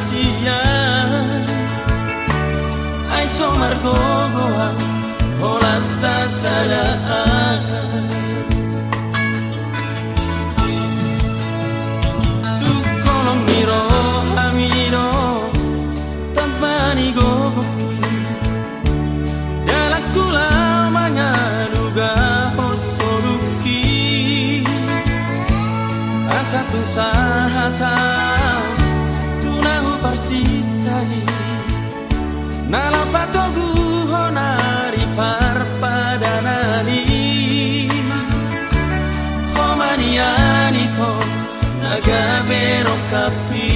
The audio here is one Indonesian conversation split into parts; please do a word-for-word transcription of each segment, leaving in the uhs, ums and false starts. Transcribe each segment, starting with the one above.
siang ai so margogoa ola sasadaan tu kolong miro hamiro tampani gogoki dalam kulamanya duga hosoruki asa tu sahata tunahu parsitai nalapatogu honari parpadanani homaniani to nagavero kapi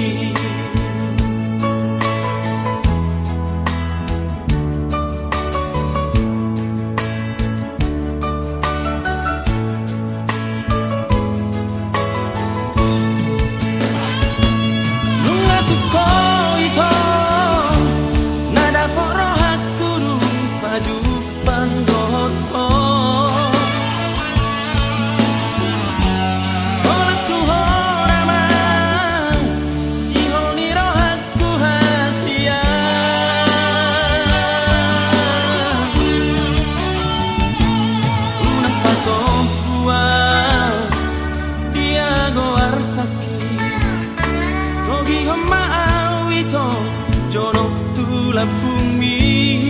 bumi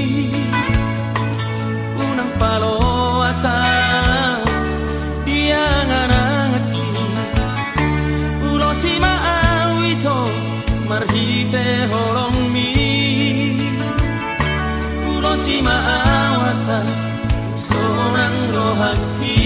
unang paloasa dianganangaki ulo si maawito marhite holongmi ulo si maawasa sonang rohaki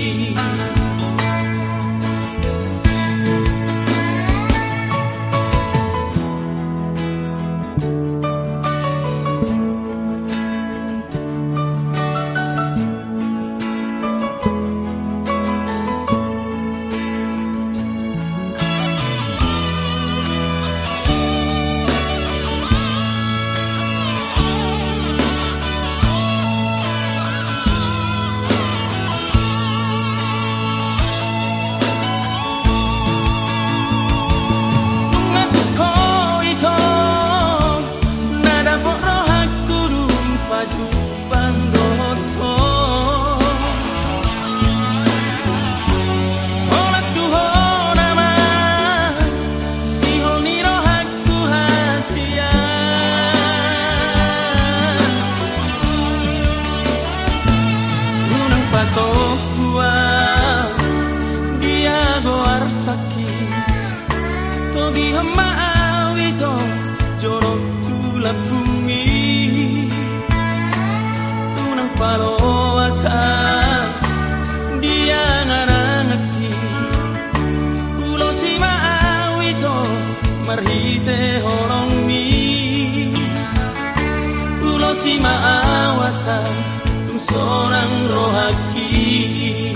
Sokua dia goar sakit togi hama awito jorok tula bumi tunang paloasa dia nganangaki ulo si maawito marhite holongmi ulo si maawasa tung sonang rohaki